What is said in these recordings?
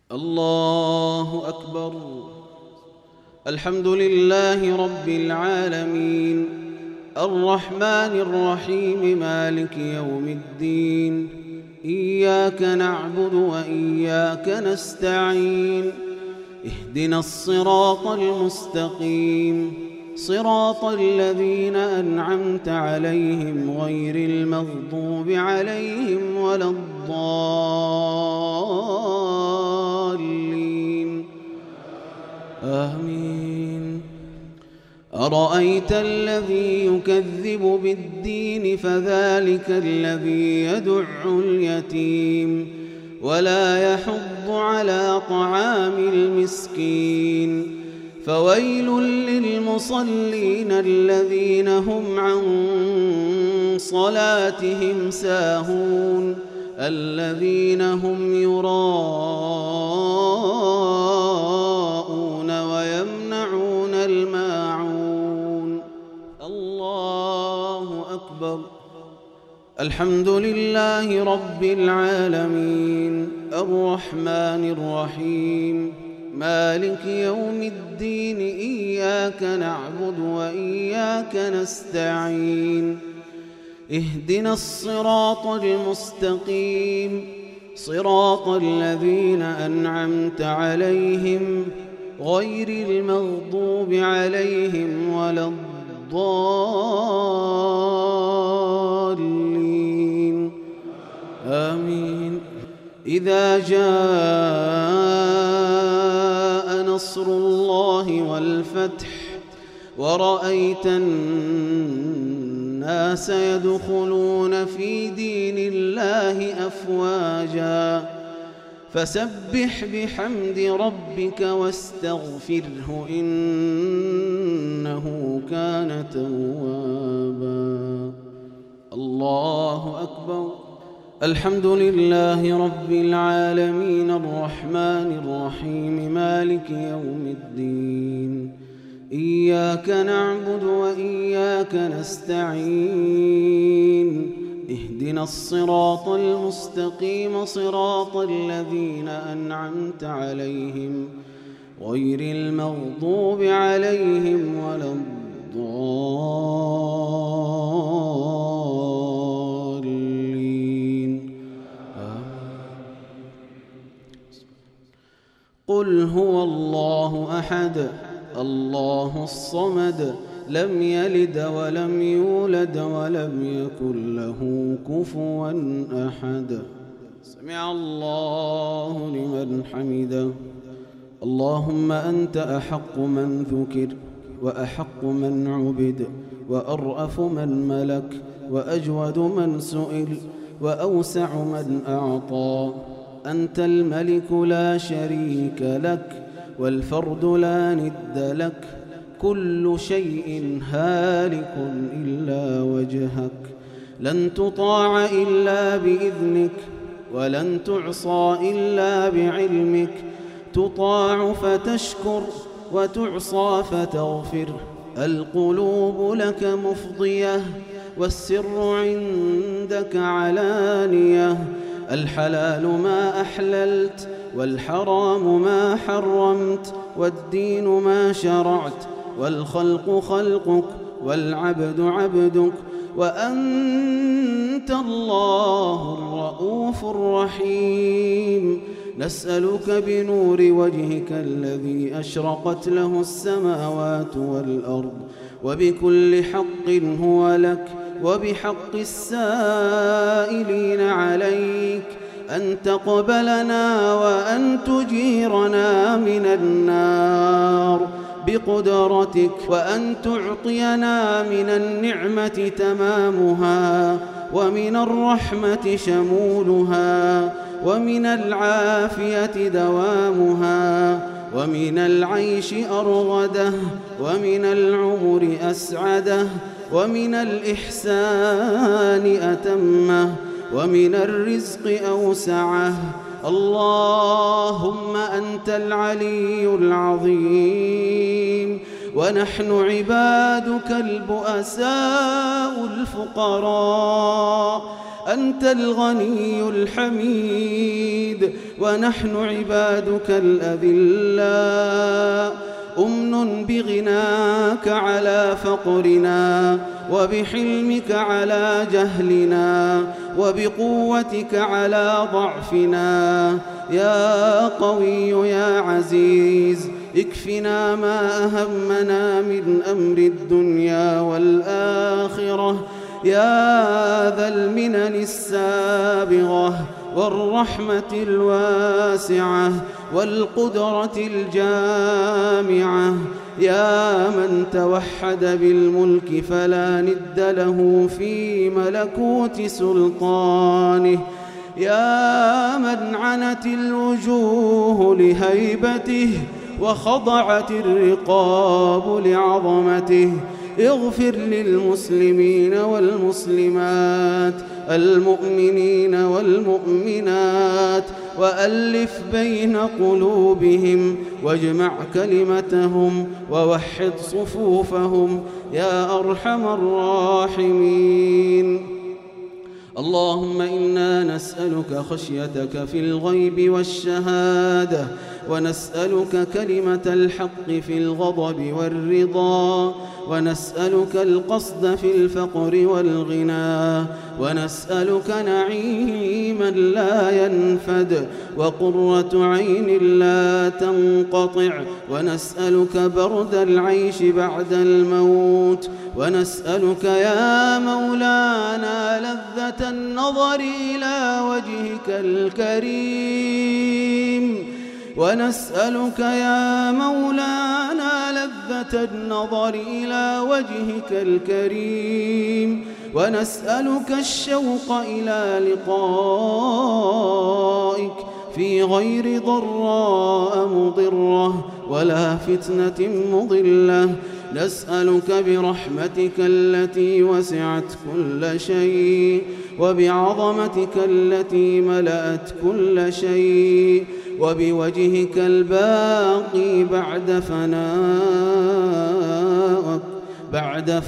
الله أكبر. الحمد لله رب العالمين، الرحمن الرحيم، مالك يوم الدين. إياك نعبد وإياك نستعين. اهدنا الصراط المستقيم، صراط الذين أنعمت عليهم غير المغضوب عليهم ولا الضالين. آمين. أرأيت الذي يكذب بالدين فذلك الذي يدع اليتيم ولا يحض على طعام المسكين. فويل للمصلين الذين هم عن صلاتهم ساهون الذين هم يراءون ويمنعون الماعون. الله أكبر. الحمد لله رب العالمين، الرحمن الرحيم، مالك يوم الدين. إياك نعبد وإياك نستعين. اهدنا الصراط المستقيم، صراط الذين أنعمت عليهم غير المغضوب عليهم ولا الضالين. آمين. إذا جاء نصر الله والفتح ورأيت الناس يدخلون في دين الله أفواجا فسبح بحمد ربك واستغفره إنه كان توابا. الله أكبر. الحمد لله رب العالمين، الرحمن الرحيم، مالك يوم الدين. إياك نعبد وإياك نستعين. اهدنا الصراط المستقيم، صراط الذين أنعمت عليهم غير المغضوب عليهم ولا الضالين. قل هو الله أحد الله الصمد لم يلد ولم يولد ولم يكن له كفوا أحد. سمع الله لمن حمده. اللهم أنت أحق من ذكر وأحق من عبد وأرأف من ملك وأجود من سئل وأوسع من أعطى. أنت الملك لا شريك لك والفرد لا ند لك. كل شيء هالك إلا وجهك. لن تطاع إلا بإذنك ولن تعصى إلا بعلمك. تطاع فتشكر وتعصى فتغفر. القلوب لك مفضية والسر عندك علانية. الحلال ما أحللت والحرام ما حرمت والدين ما شرعت والخلق خلقك والعبد عبدك وأنت الله الرؤوف الرحيم. نسألك بنور وجهك الذي أشرقت له السماوات والأرض وبكل حق هو لك وبحق السائلين عليك أن تقبلنا وأن تجيرنا من النار بقدرتك وأن تعطينا من النعمة تمامها ومن الرحمة شمولها ومن العافية دوامها ومن العيش أرغده ومن العمر أسعده ومن الإحسان أتمه ومن الرزق أوسعه. اللهم أنت العلي العظيم ونحن عبادك البؤساء الفقراء أنت الغني الحميد، ونحن عبادك الأذلاء. أمن بغناك على فقرنا، وبحلمك على جهلنا، وبقوتك على ضعفنا. يا قوي يا عزيز، اكفنا ما أهمنا من أمر الدنيا والآخرة. يا ذا المنن السابغة والرحمة الواسعة والقدرة الجامعة، يا من توحد بالملك فلا ند له في ملكوت سلطانه، يا من عنت الوجوه لهيبته وخضعت الرقاب لعظمته. اغفر للمسلمين والمسلمات، المؤمنين والمؤمنات، وألف بين قلوبهم، واجمع كلمتهم، ووحد صفوفهم يا أرحم الراحمين. اللهم إنا نسألك خشيتك في الغيب والشهادة، ونسألك كلمة الحق في الغضب والرضا، ونسألك القصد في الفقر والغنى، ونسألك نعيما لا ينفد وقرة عين لا تنقطع، ونسألك برد العيش بعد الموت، ونسألك يا مولانا لذة النظر إلى وجهك الكريم، ونسألك يا مولانا لذة النظر إلى وجهك الكريم، ونسألك الشوق إلى لقائك في غير ضراء مضرة ولا فتنة مضلة. نسألك برحمتك التي وسعت كل شيء، وبعظمتك التي ملأت كل شيء، وبوجهك الباقي بعد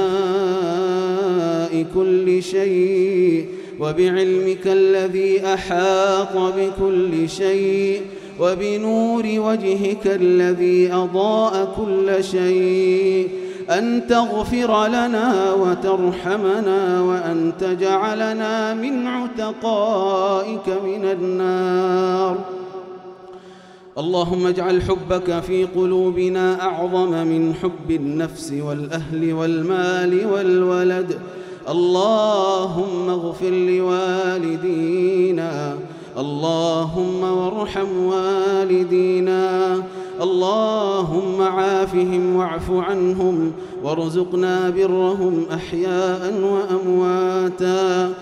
فناء كل شيء، وبعلمك الذي أحاط بكل شيء، وبنور وجهك الذي أضاء كل شيء، أن تغفر لنا وترحمنا، وأن تجعلنا من عتقائك من النار. اللهم اجعل حبك في قلوبنا أعظم من حب النفس والأهل والمال والولد. اللهم اغفر لوالدينا، اللهم وارحم والدينا، اللهم عافهم واعف عنهم، وارزقنا برهم أحياء وأمواتا.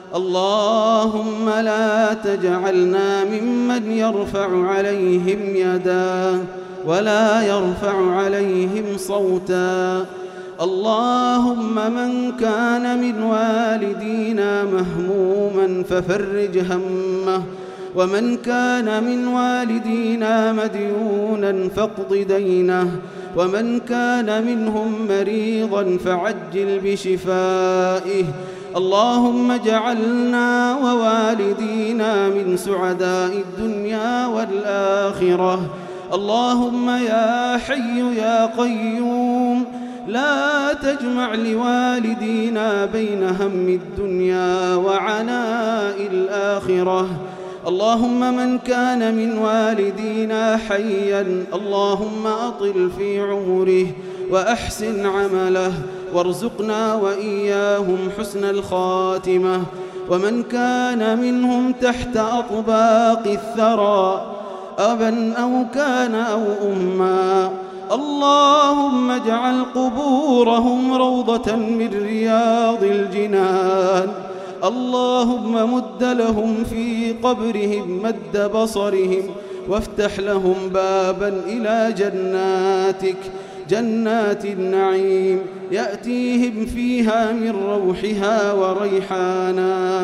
اللهم لا تجعلنا ممن يرفع عليهم يدا ولا يرفع عليهم صوتا. اللهم من كان من والدينا مهموما ففرج همه، ومن كان من والدينا مديونا فاقض دينه، ومن كان منهم مريضا فعجل بشفائه. اللهم اجعلنا ووالدينا من سعداء الدنيا والآخرة. اللهم يا حي يا قيوم لا تجمع لوالدينا بين هم الدنيا وعناء الآخرة. اللهم من كان من والدينا حيا اللهم أطل في عمره وأحسن عمله، وارزقنا وإياهم حسن الخاتمة. ومن كان منهم تحت أطباق الثرى أبا أو كان أو أما، اللهم اجعل قبورهم روضة من رياض الجنان. اللهم مد لهم في قبرهم مد بصرهم، وافتح لهم بابا إلى جناتك، جنات النعيم يأتيهم فيها من روحها وريحانا.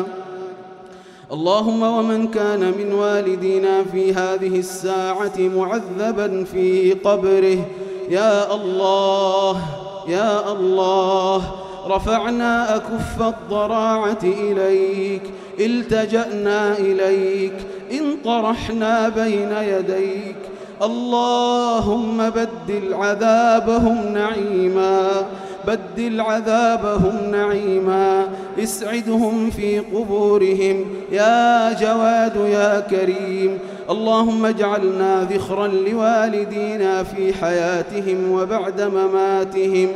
اللهم ومن كان من والدينا في هذه الساعة معذبا في قبره، يا الله يا الله، رفعنا أكف الضراعة إليك، التجأنا إليك، انطرحنا بين يديك. اللهم بدل عذابهم نعيما، بدل عذابهم نعيما، اسعدهم في قبورهم يا جواد يا كريم. اللهم اجعلنا ذخرا لوالدينا في حياتهم وبعد مماتهم.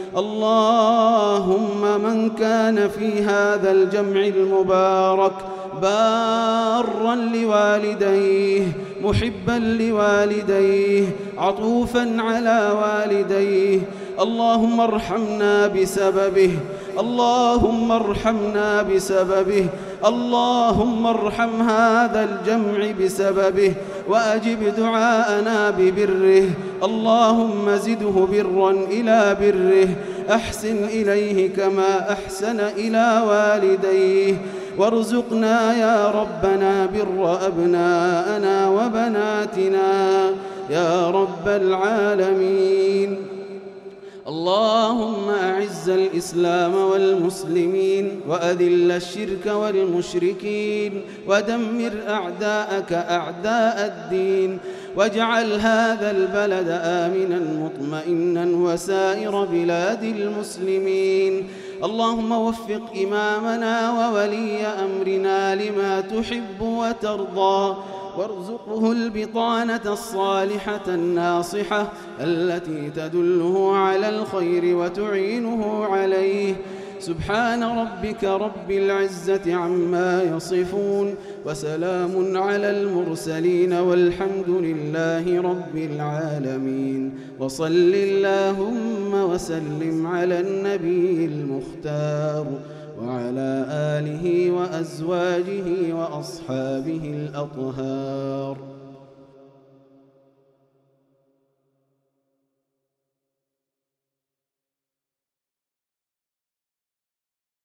اللهم من كان في هذا الجمع المبارك بارا لوالديه، محبا لوالديه، عطوفا على والديه، اللهم ارحمنا بسببه، اللهم ارحمنا بسببه، اللهم ارحم هذا الجمع بسببه، وأجب دعاءنا ببره. اللهم زده برا إلى بره، أحسن إليه كما أحسن إلى والديه، وارزقنا يا ربنا بر أبناءنا وبناتنا يا رب العالمين. اللهم أعز الإسلام والمسلمين، وأذل الشرك والمشركين، ودمر أعداءك أعداء الدين، واجعل هذا البلد آمنا مطمئنا وسائر بلاد المسلمين. اللهم وفق إمامنا وولي أمرنا لما تحب وترضى، وارزقه البطانة الصالحة الناصحة التي تدله على الخير وتعينه عليه. سبحان ربك رب العزة عما يصفون، وسلام على المرسلين، والحمد لله رب العالمين. وصل اللهم وسلم على النبي المختار وعلى آله وأزواجه وأصحابه الأطهار.